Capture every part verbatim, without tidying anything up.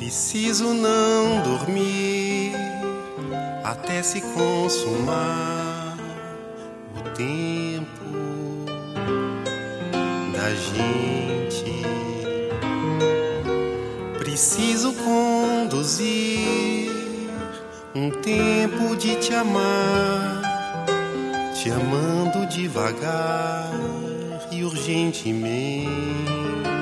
Preciso não dormir até se consumar o tempo da gente. Preciso conduzir um tempo de te amar, te amando devagar e urgentemente.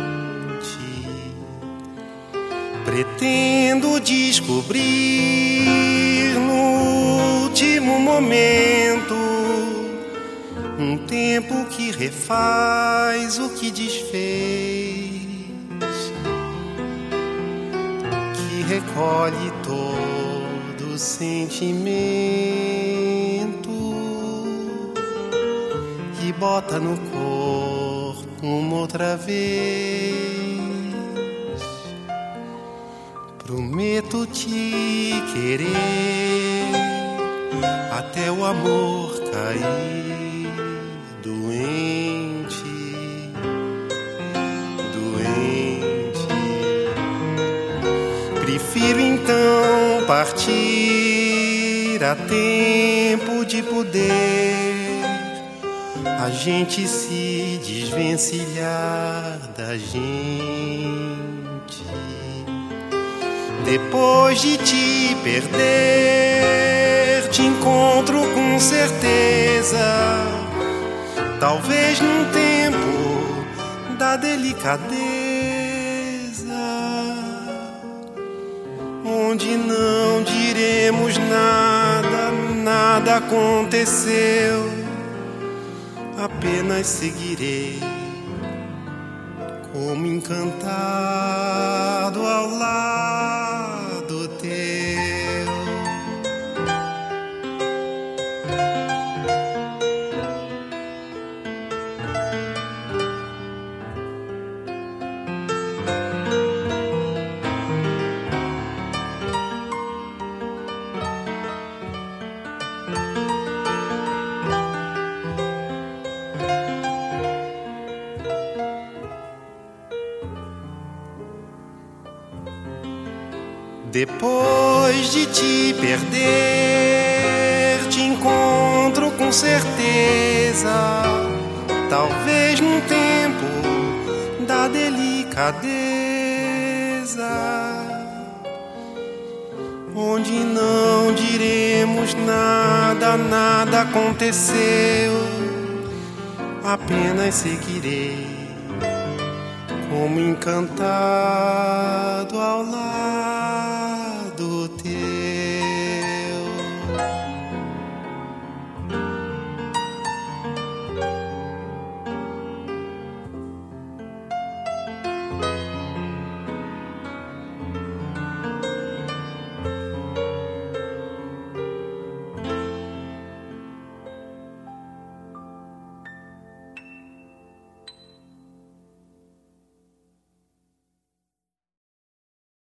Pretendo descobrir no último momento um tempo que refaz o que desfez, que recolhe todo o sentimento e bota no corpo uma outra vez. Prometo te querer até o amor cair doente, doente. Prefiro então partir a tempo de poder a gente se desvencilhar da gente. Depois de te perder, te encontro com certeza, talvez num tempo da delicadeza, onde não diremos nada, nada aconteceu, apenas seguirei como encantado ao lado teu. Depois de te perder, te encontro com certeza, talvez num tempo da delicadeza, onde não diremos nada, nada aconteceu, apenas seguirei como encantado ao lado